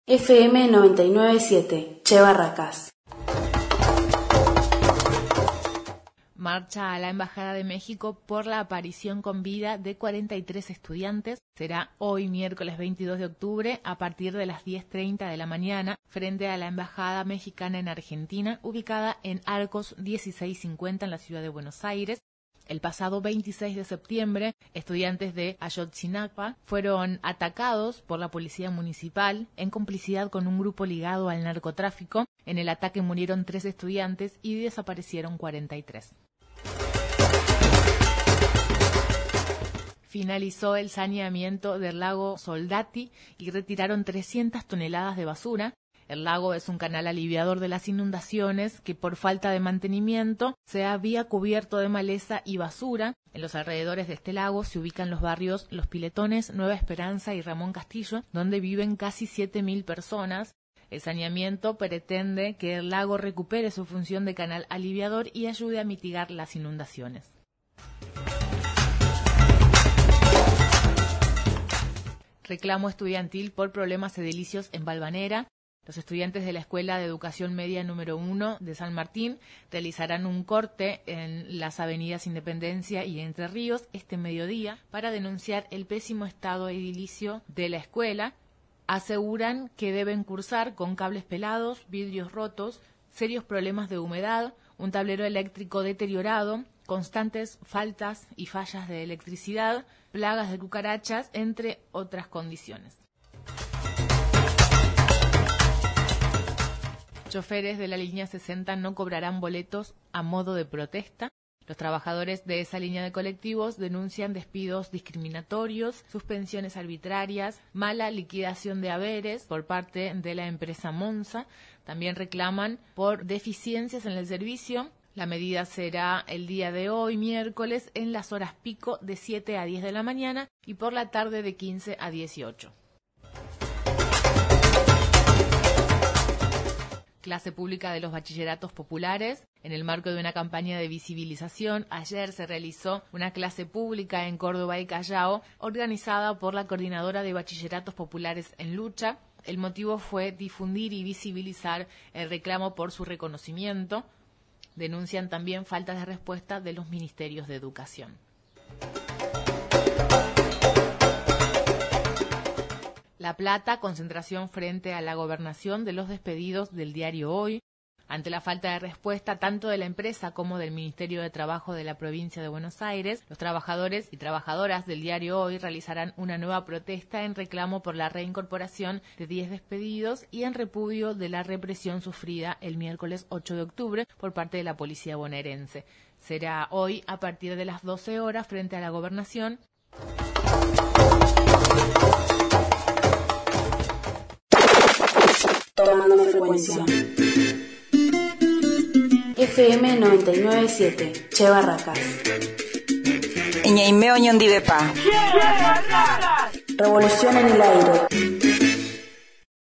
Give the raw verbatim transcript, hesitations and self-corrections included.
F M noventa y nueve punto siete, Che Barracas. Marcha a la Embajada de México por la aparición con vida de cuarenta y tres estudiantes. Será hoy, miércoles veintidós de octubre, a partir de las diez treinta de la mañana, frente a la Embajada Mexicana en Argentina, ubicada en Arcos dieciséis cincuenta en la ciudad de Buenos Aires. El pasado veintiséis de septiembre, estudiantes de Ayotzinapa fueron atacados por la policía municipal en complicidad con un grupo ligado al narcotráfico. En el ataque murieron tres estudiantes y desaparecieron cuarenta y tres. Finalizó el saneamiento del lago Soldati y retiraron trescientas toneladas de basura. El lago es un canal aliviador de las inundaciones que por falta de mantenimiento se había cubierto de maleza y basura. En los alrededores de este lago se ubican los barrios Los Piletones, Nueva Esperanza y Ramón Castillo, donde viven casi siete mil personas. El saneamiento pretende que el lago recupere su función de canal aliviador y ayude a mitigar las inundaciones. Reclamo estudiantil por problemas edilicios en Valvanera. Los estudiantes de la Escuela de Educación Media número uno de San Martín realizarán un corte en las avenidas Independencia y Entre Ríos este mediodía para denunciar el pésimo estado edilicio de la escuela. Aseguran que deben cursar con cables pelados, vidrios rotos, serios problemas de humedad, un tablero eléctrico deteriorado, constantes faltas y fallas de electricidad, plagas de cucarachas, entre otras condiciones. Choferes de la línea sesenta no cobrarán boletos a modo de protesta. Los trabajadores de esa línea de colectivos denuncian despidos discriminatorios, suspensiones arbitrarias, mala liquidación de haberes por parte de la empresa Monza. También reclaman por deficiencias en el servicio. La medida será el día de hoy, miércoles, en las horas pico de siete a diez de la mañana y por la tarde de quince a dieciocho. Clase pública de los bachilleratos populares. En el marco de una campaña de visibilización, ayer se realizó una clase pública en Córdoba y Callao, organizada por la Coordinadora de Bachilleratos Populares en Lucha. El motivo fue difundir y visibilizar el reclamo por su reconocimiento. Denuncian también faltas de respuesta de los ministerios de educación. La Plata, concentración frente a la gobernación de los despedidos del diario Hoy. Ante la falta de respuesta tanto de la empresa como del Ministerio de Trabajo de la provincia de Buenos Aires, los trabajadores y trabajadoras del diario Hoy realizarán una nueva protesta en reclamo por la reincorporación de diez despedidos y en repudio de la represión sufrida el miércoles ocho de octubre por parte de la policía bonaerense. Será hoy a partir de las doce horas frente a la gobernación. Tomando frecuencia. F M noventa y nueve punto siete, Che Barracas. Revolución en el aire.